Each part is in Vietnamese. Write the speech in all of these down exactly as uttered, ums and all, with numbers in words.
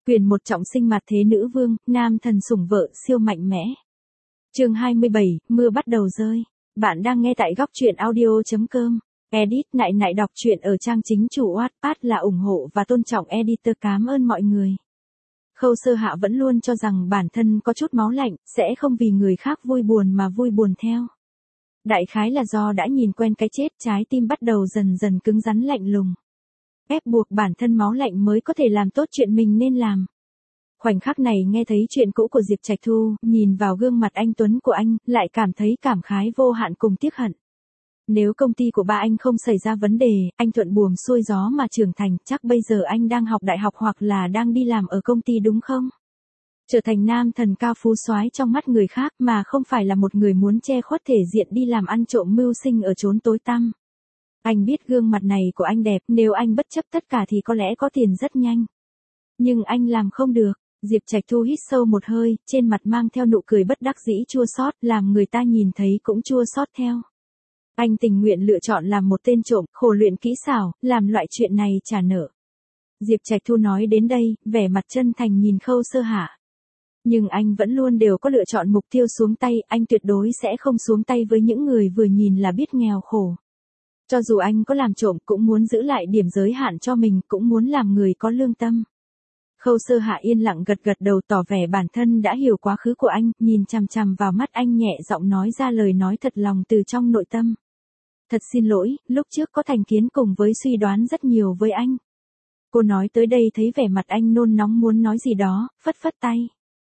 Quyền một trọng sinh mặt thế nữ vương, nam thần sủng vợ siêu mạnh mẽ. Chương hai mươi bảy, mưa bắt đầu rơi. Bạn đang nghe tại góc truyện audio chấm com. Edit nại nại đọc truyện ở trang chính chủ Wattpad là ủng hộ và tôn trọng editor. Cảm ơn mọi người. Khâu Sơ Hạ vẫn luôn cho rằng bản thân có chút máu lạnh, sẽ không vì người khác vui buồn mà vui buồn theo. Đại khái là do đã nhìn quen cái chết, trái tim bắt đầu dần dần cứng rắn lạnh lùng. Ép buộc bản thân máu lạnh mới có thể làm tốt chuyện mình nên làm. Khoảnh khắc này nghe thấy chuyện cũ của Diệp Trạch Thu, nhìn vào gương mặt anh tuấn của anh, lại cảm thấy cảm khái vô hạn cùng tiếc hận. Nếu công ty của ba anh không xảy ra vấn đề, anh thuận buồm xuôi gió mà trưởng thành, chắc bây giờ anh đang học đại học hoặc là đang đi làm ở công ty đúng không? Trở thành nam thần cao phú soái trong mắt người khác mà không phải là một người muốn che khuất thể diện đi làm ăn trộm mưu sinh ở chốn tối tăm. Anh biết gương mặt này của anh đẹp, nếu anh bất chấp tất cả thì có lẽ có tiền rất nhanh. Nhưng anh làm không được. Diệp Trạch Thu hít sâu một hơi, trên mặt mang theo nụ cười bất đắc dĩ chua xót, làm người ta nhìn thấy cũng chua xót theo. Anh tình nguyện lựa chọn làm một tên trộm, khổ luyện kỹ xảo, làm loại chuyện này trả nợ. Diệp Trạch Thu nói đến đây, vẻ mặt chân thành nhìn Khâu Sơ Hạ. Nhưng anh vẫn luôn đều có lựa chọn mục tiêu xuống tay, anh tuyệt đối sẽ không xuống tay với những người vừa nhìn là biết nghèo khổ. Cho dù anh có làm trộm cũng muốn giữ lại điểm giới hạn cho mình, cũng muốn làm người có lương tâm. Khâu Sơ Hạ yên lặng gật gật đầu tỏ vẻ bản thân đã hiểu quá khứ của anh, nhìn chằm chằm vào mắt anh nhẹ giọng nói ra lời nói thật lòng từ trong nội tâm. Thật xin lỗi, lúc trước có thành kiến cùng với suy đoán rất nhiều với anh. Cô nói tới đây thấy vẻ mặt anh nôn nóng muốn nói gì đó, phất phất tay.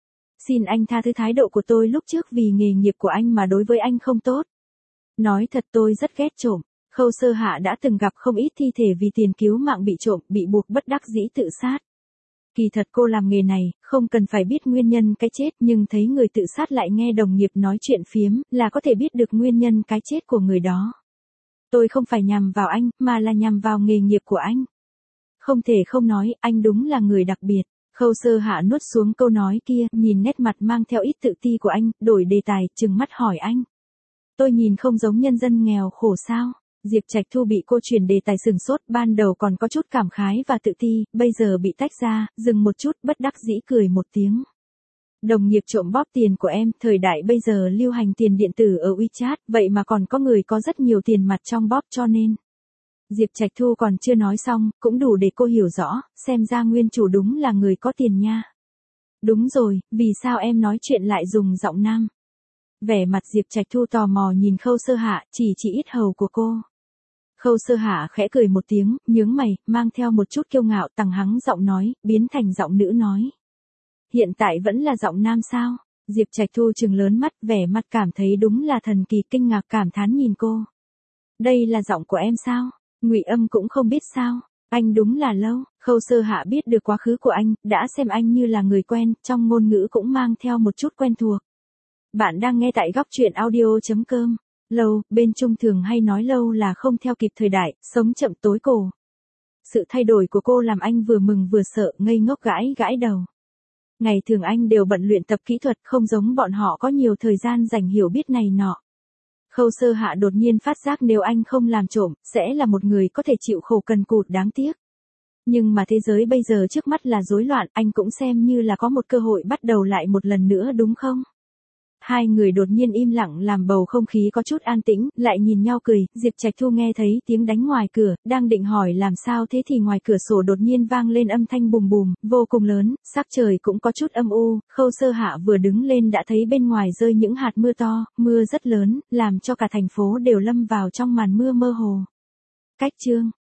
Xin anh tha thứ thái độ của tôi lúc trước vì nghề nghiệp của anh mà đối với anh không tốt. Nói thật tôi rất ghét trộm. Khâu Sơ Hạ đã từng gặp không ít thi thể vì tiền cứu mạng bị trộm, bị buộc bất đắc dĩ tự sát. Kỳ thật cô làm nghề này, không cần phải biết nguyên nhân cái chết, nhưng thấy người tự sát lại nghe đồng nghiệp nói chuyện phiếm, là có thể biết được nguyên nhân cái chết của người đó. Tôi không phải nhằm vào anh, mà là nhằm vào nghề nghiệp của anh. Không thể không nói, anh đúng là người đặc biệt. Khâu Sơ Hạ nuốt xuống câu nói kia, nhìn nét mặt mang theo ít tự ti của anh, đổi đề tài, trừng mắt hỏi anh. Tôi nhìn không giống nhân dân nghèo khổ sao? Diệp Trạch Thu bị cô chuyển đề tài sừng sốt, ban đầu còn có chút cảm khái và tự ti, bây giờ bị tách ra, dừng một chút, bất đắc dĩ cười một tiếng. Đồng nghiệp trộm bóp tiền của em, thời đại bây giờ lưu hành tiền điện tử ở WeChat, vậy mà còn có người có rất nhiều tiền mặt trong bóp cho nên. Diệp Trạch Thu còn chưa nói xong, cũng đủ để cô hiểu rõ, xem ra nguyên chủ đúng là người có tiền nha. Đúng rồi, vì sao em nói chuyện lại dùng giọng nam? Vẻ mặt Diệp Trạch Thu tò mò nhìn Khâu Sơ Hạ, chỉ chỉ ít hầu của cô. Khâu Sơ Hạ khẽ cười một tiếng, nhướng mày, mang theo một chút kiêu ngạo, tằng hắng giọng nói, biến thành giọng nữ nói. Hiện tại vẫn là giọng nam sao? Diệp Trạch Thu trừng lớn mắt, vẻ mặt cảm thấy đúng là thần kỳ, kinh ngạc cảm thán nhìn cô. Đây là giọng của em sao? Ngụy Âm cũng không biết sao? Anh đúng là lâu. Khâu Sơ Hạ biết được quá khứ của anh, đã xem anh như là người quen, trong ngôn ngữ cũng mang theo một chút quen thuộc. Bạn đang nghe tại góc truyện audio chấm com. Lâu, bên Trung thường hay nói lâu là không theo kịp thời đại, sống chậm tối cổ. Sự thay đổi của cô làm anh vừa mừng vừa sợ, ngây ngốc gãi gãi đầu. Ngày thường anh đều bận luyện tập kỹ thuật, không giống bọn họ có nhiều thời gian dành hiểu biết này nọ. Khâu Sơ Hạ đột nhiên phát giác nếu anh không làm trộm, sẽ là một người có thể chịu khổ cần cụt đáng tiếc. Nhưng mà thế giới bây giờ trước mắt là rối loạn, anh cũng xem như là có một cơ hội bắt đầu lại một lần nữa đúng không? Hai người đột nhiên im lặng làm bầu không khí có chút an tĩnh, lại nhìn nhau cười, Diệp Trạch Thu nghe thấy tiếng đánh ngoài cửa, đang định hỏi làm sao thế thì ngoài cửa sổ đột nhiên vang lên âm thanh bùm bùm, vô cùng lớn, sắc trời cũng có chút âm u, Khâu Sơ Hạ vừa đứng lên đã thấy bên ngoài rơi những hạt mưa to, mưa rất lớn, làm cho cả thành phố đều lâm vào trong màn mưa mơ hồ. Cách chương